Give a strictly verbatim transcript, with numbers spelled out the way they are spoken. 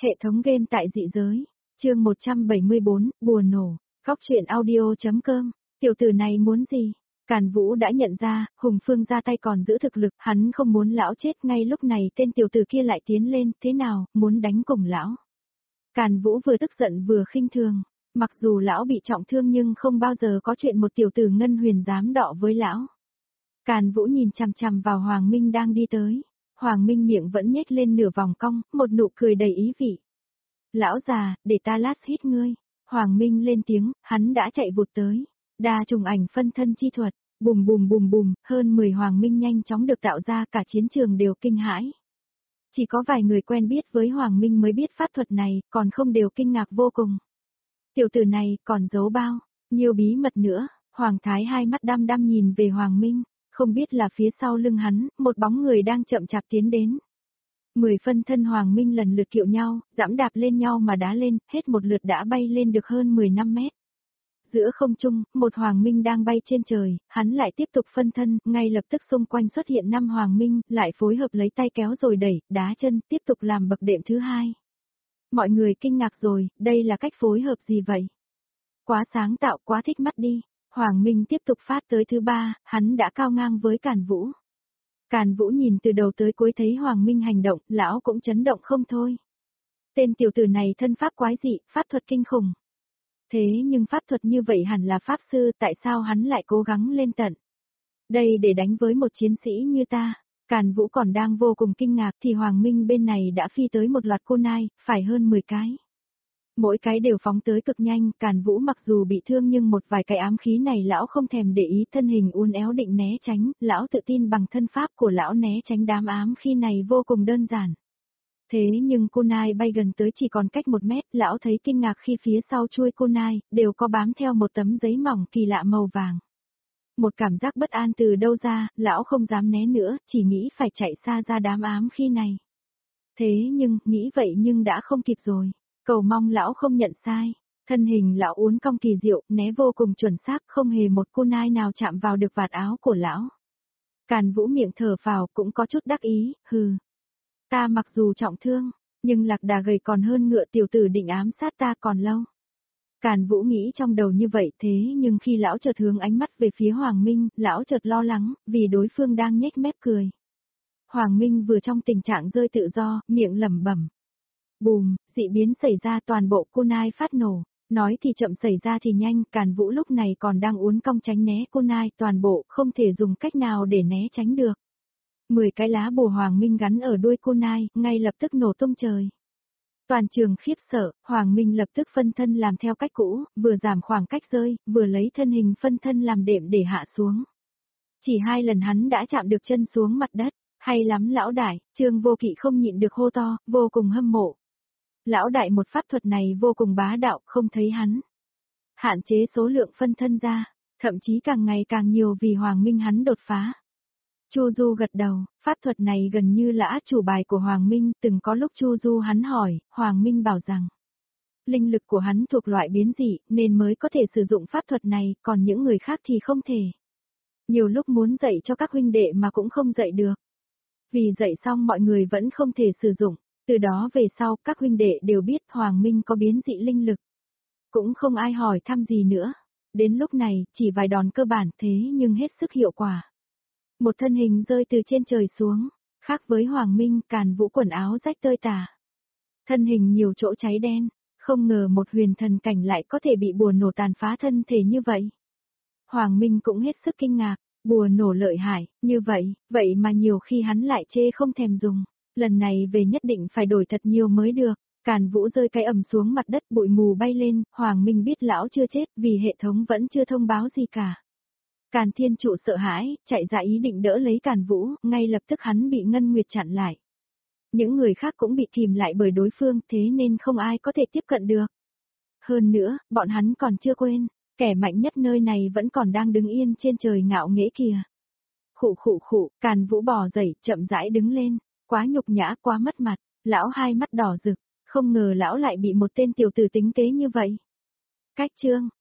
Hệ thống game tại dị giới. Chương một trăm bảy mươi bốn, bùa nổ. Góc truyện audio.com. Tiểu tử này muốn gì? Càn Vũ đã nhận ra, Hùng Phương ra tay còn giữ thực lực, hắn không muốn lão chết, ngay lúc này tên tiểu tử kia lại tiến lên, thế nào, muốn đánh cùng lão. Càn Vũ vừa tức giận vừa khinh thường, mặc dù lão bị trọng thương nhưng không bao giờ có chuyện một tiểu tử ngân huyền dám đọ với lão. Càn Vũ nhìn chằm chằm vào Hoàng Minh đang đi tới. Hoàng Minh miệng vẫn nhếch lên nửa vòng cong, một nụ cười đầy ý vị. Lão già, để ta lát hít ngươi. Hoàng Minh lên tiếng, hắn đã chạy vụt tới. Đa trùng ảnh phân thân chi thuật, bùm bùm bùm bùm, hơn mười Hoàng Minh nhanh chóng được tạo ra, cả chiến trường đều kinh hãi. Chỉ có vài người quen biết với Hoàng Minh mới biết pháp thuật này, còn không đều kinh ngạc vô cùng. Tiểu tử này còn giấu bao nhiêu bí mật nữa. Hoàng Thái hai mắt đăm đăm nhìn về Hoàng Minh. Không biết là phía sau lưng hắn, một bóng người đang chậm chạp tiến đến. Mười phân thân Hoàng Minh lần lượt kiệu nhau, giẫm đạp lên nhau mà đá lên, hết một lượt đã bay lên được hơn mười lăm mét. Giữa không trung, một Hoàng Minh đang bay trên trời, hắn lại tiếp tục phân thân, ngay lập tức xung quanh xuất hiện năm Hoàng Minh, lại phối hợp lấy tay kéo rồi đẩy, đá chân, tiếp tục làm bậc đệm thứ hai. Mọi người kinh ngạc rồi, đây là cách phối hợp gì vậy? Quá sáng tạo, quá thích mắt đi. Hoàng Minh tiếp tục phát tới thứ ba, hắn đã cao ngang với Càn Vũ. Càn Vũ nhìn từ đầu tới cuối thấy Hoàng Minh hành động, lão cũng chấn động không thôi. Tên tiểu tử này thân pháp quái dị, pháp thuật kinh khủng. Thế nhưng pháp thuật như vậy hẳn là pháp sư, tại sao hắn lại cố gắng lên tận đây để đánh với một chiến sĩ như ta? Càn Vũ còn đang vô cùng kinh ngạc thì Hoàng Minh bên này đã phi tới một loạt kunai, phải hơn mười cái. Mỗi cái đều phóng tới cực nhanh, Càn Vũ mặc dù bị thương nhưng một vài cái ám khí này lão không thèm để ý, thân hình uốn éo định né tránh, lão tự tin bằng thân pháp của lão né tránh đám ám khí này vô cùng đơn giản. Thế nhưng kunai bay gần tới chỉ còn cách một mét, lão thấy kinh ngạc khi phía sau chuôi kunai, đều có bám theo một tấm giấy mỏng kỳ lạ màu vàng. Một cảm giác bất an từ đâu ra, lão không dám né nữa, chỉ nghĩ phải chạy xa ra đám ám khí này. Thế nhưng, nghĩ vậy nhưng đã không kịp rồi. Cầu mong lão không nhận sai. Thân hình lão uốn cong kỳ diệu, né vô cùng chuẩn xác, không hề một kunai nào chạm vào được vạt áo của lão. Càn Vũ miệng thở phào, cũng có chút đắc ý, hừ. Ta mặc dù trọng thương, nhưng lạc đà gầy còn hơn ngựa, tiểu tử định ám sát ta còn lâu. Càn Vũ nghĩ trong đầu như vậy, thế nhưng khi lão chợt hướng ánh mắt về phía Hoàng Minh, lão chợt lo lắng, vì đối phương đang nhếch mép cười. Hoàng Minh vừa trong tình trạng rơi tự do, miệng lẩm bẩm. Bùm, dị biến xảy ra, toàn bộ kunai phát nổ. Nói thì chậm xảy ra thì nhanh, Càn Vũ lúc này còn đang uốn cong tránh né kunai, toàn bộ không thể dùng cách nào để né tránh được. Mười cái lá bùa Hoàng Minh gắn ở đuôi kunai, ngay lập tức nổ tung trời. Toàn trường khiếp sợ, Hoàng Minh lập tức phân thân làm theo cách cũ, vừa giảm khoảng cách rơi, vừa lấy thân hình phân thân làm đệm để hạ xuống. Chỉ hai lần hắn đã chạm được chân xuống mặt đất. Hay lắm lão đại, Trương Vô Kỵ không nhịn được hô to, vô cùng hâm mộ. Lão đại một pháp thuật này vô cùng bá đạo, không thấy hắn hạn chế số lượng phân thân ra, thậm chí càng ngày càng nhiều vì Hoàng Minh hắn đột phá. Chu Du gật đầu, pháp thuật này gần như là át chủ bài của Hoàng Minh, từng có lúc Chu Du hắn hỏi, Hoàng Minh bảo rằng linh lực của hắn thuộc loại biến dị nên mới có thể sử dụng pháp thuật này, còn những người khác thì không thể. Nhiều lúc muốn dạy cho các huynh đệ mà cũng không dạy được. Vì dạy xong mọi người vẫn không thể sử dụng, từ đó về sau các huynh đệ đều biết Hoàng Minh có biến dị linh lực. Cũng không ai hỏi thăm gì nữa. Đến lúc này, chỉ vài đòn cơ bản thế nhưng hết sức hiệu quả. Một thân hình rơi từ trên trời xuống, khác với Hoàng Minh, Càn Vũ quần áo rách tơi tả. Thân hình nhiều chỗ cháy đen, không ngờ một huyền thần cảnh lại có thể bị bùa nổ tàn phá thân thể như vậy. Hoàng Minh cũng hết sức kinh ngạc. Bùa nổ lợi hại, như vậy, vậy mà nhiều khi hắn lại chê không thèm dùng. Lần này về nhất định phải đổi thật nhiều mới được. Càn Vũ rơi cái ầm xuống mặt đất, bụi mù bay lên, Hoàng Minh biết lão chưa chết vì hệ thống vẫn chưa thông báo gì cả. Càn Thiên Trụ sợ hãi, chạy ra ý định đỡ lấy Càn Vũ, ngay lập tức hắn bị Ngân Nguyệt chặn lại. Những người khác cũng bị kìm lại bởi đối phương, thế nên không ai có thể tiếp cận được. Hơn nữa, bọn hắn còn chưa quên. Kẻ mạnh nhất nơi này vẫn còn đang đứng yên trên trời ngạo nghễ kìa. Khụ khụ khụ, Càn Vũ bò dậy, chậm rãi đứng lên, quá nhục nhã, quá mất mặt, lão hai mắt đỏ rực, không ngờ lão lại bị một tên tiểu tử tính kế như vậy. Cách chương